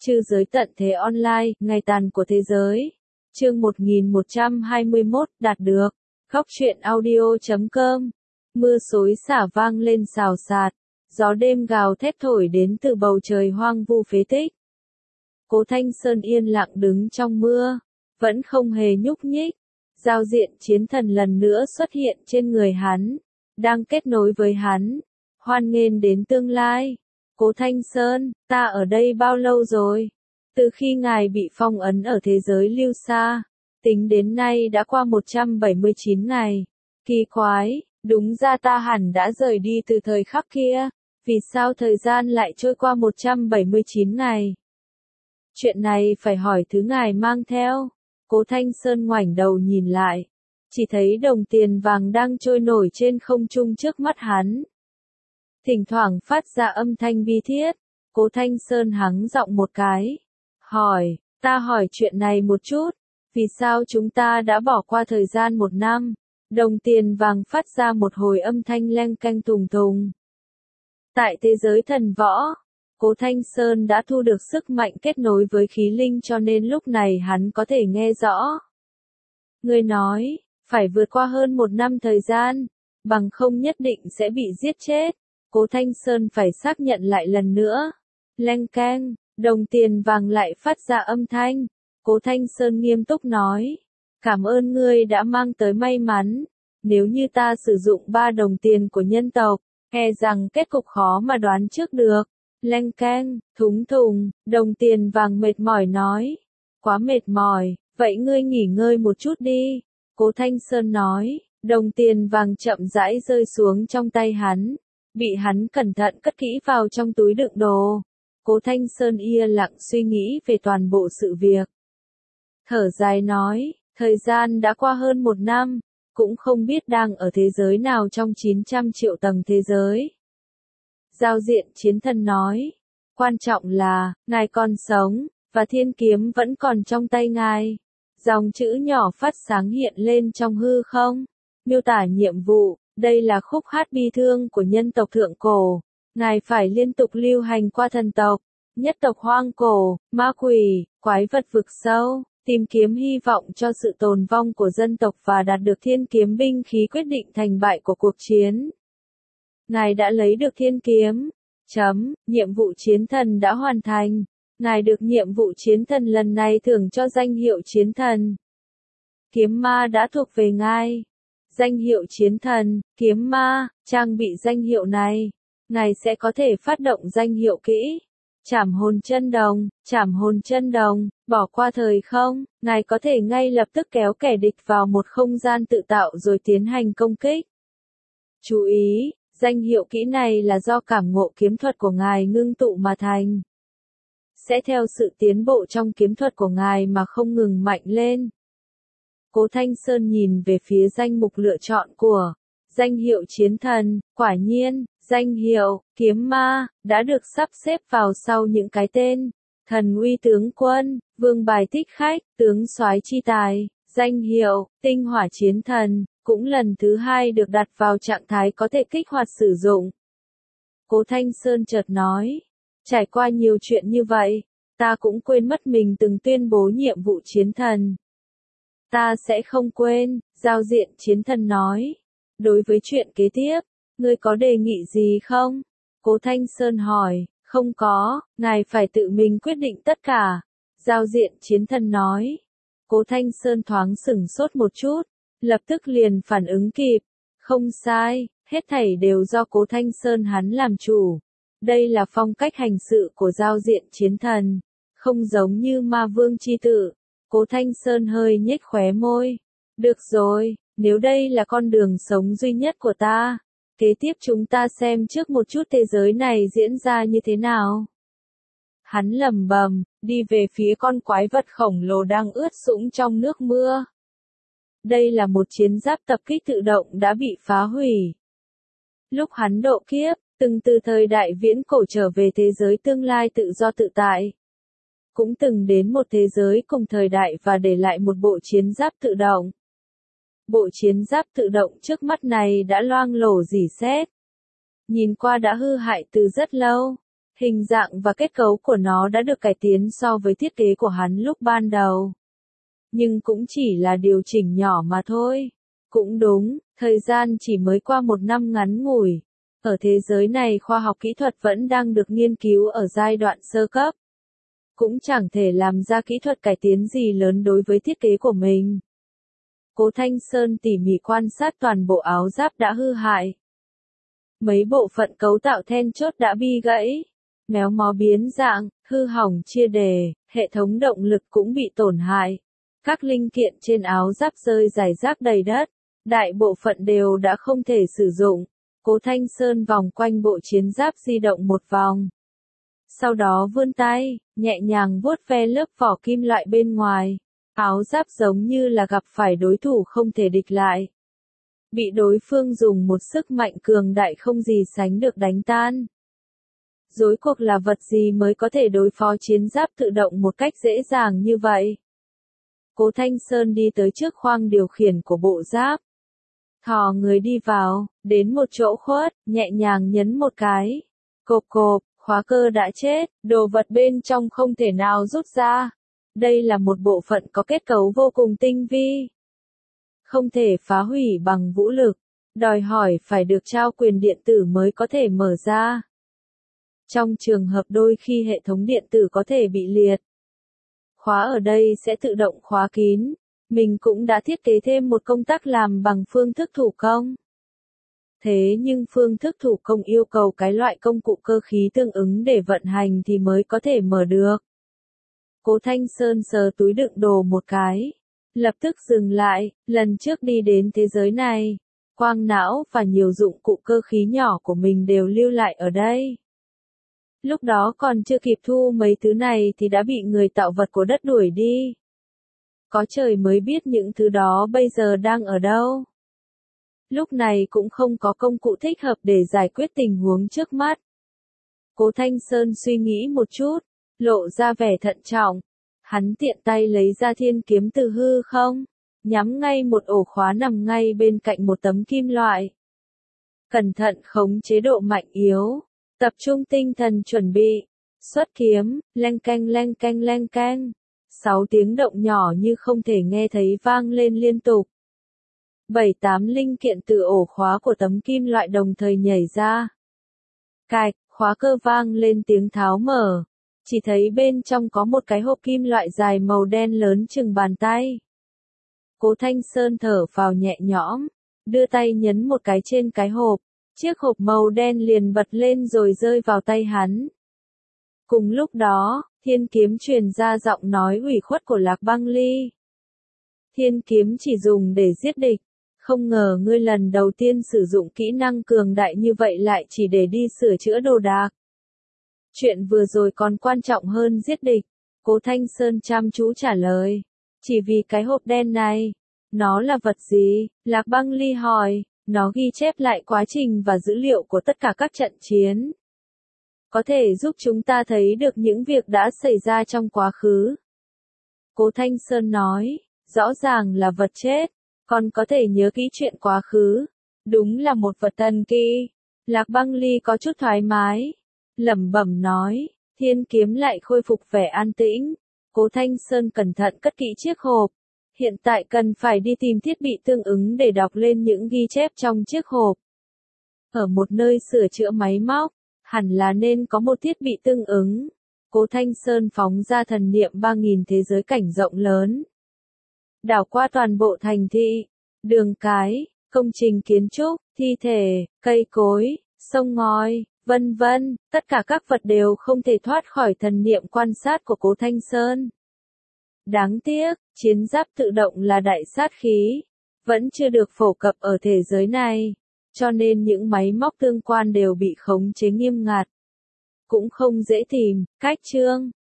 Chư giới tận thế online, ngày tàn của thế giới. Chương 1121, đạt được. Khóc chuyện audio.com. Mưa xối xả vang lên xào xạc. Gió đêm gào thét thổi đến từ bầu trời hoang vu phế tích. Cố Thanh Sơn yên lặng đứng trong mưa, vẫn không hề nhúc nhích. Giao diện chiến thần lần nữa xuất hiện trên người hắn, đang kết nối với hắn. Hoan nghênh đến tương lai. Cố Thanh Sơn, ta ở đây bao lâu rồi? Từ khi ngài bị phong ấn ở thế giới lưu xa, tính đến nay đã qua 179 ngày. Kỳ quái, đúng ra ta hẳn đã rời đi từ thời khắc kia. Vì sao thời gian lại trôi qua 179 ngày? Chuyện này phải hỏi thứ ngài mang theo. Cố Thanh Sơn ngoảnh đầu nhìn lại, chỉ thấy đồng tiền vàng đang trôi nổi trên không trung trước mắt hắn. Thỉnh thoảng phát ra âm thanh bi thiết. Cố Thanh Sơn hắng giọng một cái. Hỏi, ta hỏi chuyện này một chút. Vì sao chúng ta đã bỏ qua thời gian 1 năm? Đồng tiền vàng phát ra một hồi âm thanh leng keng tùng tùng. Tại thế giới thần võ, Cố Thanh Sơn đã thu được sức mạnh kết nối với khí linh cho nên lúc này hắn có thể nghe rõ. Người nói, phải vượt qua hơn 1 năm thời gian, bằng không nhất định sẽ bị giết chết. Cố Thanh Sơn phải xác nhận lại lần nữa. Leng keng, đồng tiền vàng lại phát ra âm thanh. Cố Thanh Sơn nghiêm túc nói. Cảm ơn ngươi đã mang tới may mắn. Nếu như ta sử dụng 3 đồng tiền của nhân tộc, e rằng kết cục khó mà đoán trước được. Leng keng, thúng thùng, đồng tiền vàng mệt mỏi nói. Quá mệt mỏi, vậy ngươi nghỉ ngơi một chút đi. Cố Thanh Sơn nói. Đồng tiền vàng chậm rãi rơi xuống trong tay hắn, bị hắn cẩn thận cất kỹ vào trong túi đựng đồ. Cố Thanh Sơn yên lặng suy nghĩ về toàn bộ sự việc. Thở dài nói, thời gian đã qua hơn 1 năm, cũng không biết đang ở thế giới nào trong 900 triệu tầng thế giới. Giao diện chiến thần nói, quan trọng là, ngài còn sống, và thiên kiếm vẫn còn trong tay ngài. Dòng chữ nhỏ phát sáng hiện lên trong hư không. Miêu tả nhiệm vụ, đây là khúc hát bi thương của nhân tộc thượng cổ. Ngài phải liên tục lưu hành qua thần tộc, nhất tộc hoang cổ, ma quỷ, quái vật vực sâu, tìm kiếm hy vọng cho sự tồn vong của dân tộc và đạt được thiên kiếm binh khí quyết định thành bại của cuộc chiến. Ngài đã lấy được thiên kiếm. Nhiệm vụ chiến thần đã hoàn thành. Ngài được nhiệm vụ chiến thần lần này thưởng cho danh hiệu chiến thần. Kiếm ma đã thuộc về ngài. Danh hiệu chiến thần, kiếm ma, trang bị danh hiệu này, ngài sẽ có thể phát động danh hiệu kỹ. Trảm hồn chân đồng, bỏ qua thời không, ngài có thể ngay lập tức kéo kẻ địch vào một không gian tự tạo rồi tiến hành công kích. Chú ý, danh hiệu kỹ này là do cảm ngộ kiếm thuật của ngài ngưng tụ mà thành. Sẽ theo sự tiến bộ trong kiếm thuật của ngài mà không ngừng mạnh lên. Cố Thanh Sơn nhìn về phía danh mục lựa chọn của danh hiệu chiến thần, quả nhiên, danh hiệu, kiếm ma, đã được sắp xếp vào sau những cái tên, thần uy tướng quân, vương bài thích khách, tướng soái chi tài, danh hiệu, tinh hỏa chiến thần, cũng lần thứ 2 được đặt vào trạng thái có thể kích hoạt sử dụng. Cố Thanh Sơn chợt nói, trải qua nhiều chuyện như vậy, ta cũng quên mất mình từng tuyên bố nhiệm vụ chiến thần. Ta sẽ không quên, giao diện chiến thần nói. Đối với chuyện kế tiếp, ngươi có đề nghị gì không? Cố Thanh Sơn hỏi, không có, ngài phải tự mình quyết định tất cả. Giao diện chiến thần nói. Cố Thanh Sơn thoáng sửng sốt một chút, lập tức liền phản ứng kịp. Không sai, hết thảy đều do Cố Thanh Sơn hắn làm chủ. Đây là phong cách hành sự của giao diện chiến thần, không giống như ma vương chi tử. Cố Thanh Sơn hơi nhếch khóe môi. Được rồi, nếu đây là con đường sống duy nhất của ta, kế tiếp chúng ta xem trước một chút thế giới này diễn ra như thế nào. Hắn lẩm bẩm, đi về phía con quái vật khổng lồ đang ướt sũng trong nước mưa. Đây là một chiến giáp tập kích tự động đã bị phá hủy. Lúc hắn độ kiếp, từng từ thời đại viễn cổ trở về thế giới tương lai tự do tự tại. Cũng từng đến một thế giới cùng thời đại và để lại một bộ chiến giáp tự động. Bộ chiến giáp tự động trước mắt này đã loang lổ rỉ sét. Nhìn qua đã hư hại từ rất lâu. Hình dạng và kết cấu của nó đã được cải tiến so với thiết kế của hắn lúc ban đầu. Nhưng cũng chỉ là điều chỉnh nhỏ mà thôi. Cũng đúng, thời gian chỉ mới qua 1 năm ngắn ngủi. Ở thế giới này khoa học kỹ thuật vẫn đang được nghiên cứu ở giai đoạn sơ cấp. Cũng chẳng thể làm ra kỹ thuật cải tiến gì lớn đối với thiết kế của mình. Cố Thanh Sơn tỉ mỉ quan sát toàn bộ áo giáp đã hư hại. Mấy bộ phận cấu tạo then chốt đã bi gãy, méo mó biến dạng, hư hỏng chia đề, hệ thống động lực cũng bị tổn hại. Các linh kiện trên áo giáp rơi rải rác đầy đất, đại bộ phận đều đã không thể sử dụng. Cố Thanh Sơn vòng quanh bộ chiến giáp di động một vòng. Sau đó vươn tay, nhẹ nhàng vuốt ve lớp vỏ kim loại bên ngoài. Áo giáp giống như là gặp phải đối thủ không thể địch lại. Bị đối phương dùng một sức mạnh cường đại không gì sánh được đánh tan. Rốt cuộc là vật gì mới có thể đối phó chiến giáp tự động một cách dễ dàng như vậy? Cố Thanh Sơn đi tới trước khoang điều khiển của bộ giáp. Thò người đi vào, đến một chỗ khuất, nhẹ nhàng nhấn một cái. Cộp cộp, khóa cơ đã chết, đồ vật bên trong không thể nào rút ra. Đây là một bộ phận có kết cấu vô cùng tinh vi. Không thể phá hủy bằng vũ lực, đòi hỏi phải được trao quyền điện tử mới có thể mở ra. Trong trường hợp đôi khi hệ thống điện tử có thể bị liệt, khóa ở đây sẽ tự động khóa kín. Mình cũng đã thiết kế thêm một công tắc làm bằng phương thức thủ công. Thế nhưng phương thức thủ công yêu cầu cái loại công cụ cơ khí tương ứng để vận hành thì mới có thể mở được. Cố Thanh Sơn sờ túi đựng đồ một cái, lập tức dừng lại. Lần trước đi đến thế giới này, quang não và nhiều dụng cụ cơ khí nhỏ của mình đều lưu lại ở đây. Lúc đó còn chưa kịp thu mấy thứ này thì đã bị người tạo vật của đất đuổi đi. Có trời mới biết những thứ đó bây giờ đang ở đâu. Lúc này cũng không có công cụ thích hợp để giải quyết tình huống trước mắt. Cố Thanh Sơn suy nghĩ một chút, lộ ra vẻ thận trọng. Hắn tiện tay lấy ra thiên kiếm từ hư không, nhắm ngay một ổ khóa nằm ngay bên cạnh một tấm kim loại. Cẩn thận khống chế độ mạnh yếu, tập trung tinh thần chuẩn bị, xuất kiếm, leng keng leng keng leng keng. 6 tiếng động nhỏ như không thể nghe thấy vang lên liên tục. 7-8 linh kiện từ ổ khóa của tấm kim loại đồng thời nhảy ra. Cạch, khóa cơ vang lên tiếng tháo mở. Chỉ thấy bên trong có một cái hộp kim loại dài màu đen lớn chừng bàn tay. Cố Thanh Sơn thở phào nhẹ nhõm, đưa tay nhấn một cái trên cái hộp. Chiếc hộp màu đen liền bật lên rồi rơi vào tay hắn. Cùng lúc đó, thiên kiếm truyền ra giọng nói ủy khuất của Lạc Băng Ly. Thiên kiếm chỉ dùng để giết địch. Không ngờ ngươi lần đầu tiên sử dụng kỹ năng cường đại như vậy lại chỉ để đi sửa chữa đồ đạc. Chuyện vừa rồi còn quan trọng hơn giết địch. Cố Thanh Sơn chăm chú trả lời. Chỉ vì cái hộp đen này. Nó là vật gì? Lạc Băng Ly hỏi. Nó ghi chép lại quá trình và dữ liệu của tất cả các trận chiến. Có thể giúp chúng ta thấy được những việc đã xảy ra trong quá khứ. Cố Thanh Sơn nói. Rõ ràng là vật chết. Còn có thể nhớ kỹ chuyện quá khứ. Đúng là một vật thần kỳ. Lạc Băng Ly có chút thoải mái. Lẩm bẩm nói. Thiên kiếm lại khôi phục vẻ an tĩnh. Cố Thanh Sơn cẩn thận cất kỹ chiếc hộp. Hiện tại cần phải đi tìm thiết bị tương ứng để đọc lên những ghi chép trong chiếc hộp. Ở một nơi sửa chữa máy móc, hẳn là nên có một thiết bị tương ứng. Cố Thanh Sơn phóng ra thần niệm 3000 thế giới cảnh rộng lớn. Đảo qua toàn bộ thành thị, đường cái, công trình kiến trúc, thi thể, cây cối, sông ngòi, vân vân, tất cả các vật đều không thể thoát khỏi thần niệm quan sát của Cố Thanh Sơn. Đáng tiếc, chiến giáp tự động là đại sát khí, vẫn chưa được phổ cập ở thế giới này, cho nên những máy móc tương quan đều bị khống chế nghiêm ngặt. Cũng không dễ tìm. Cách chương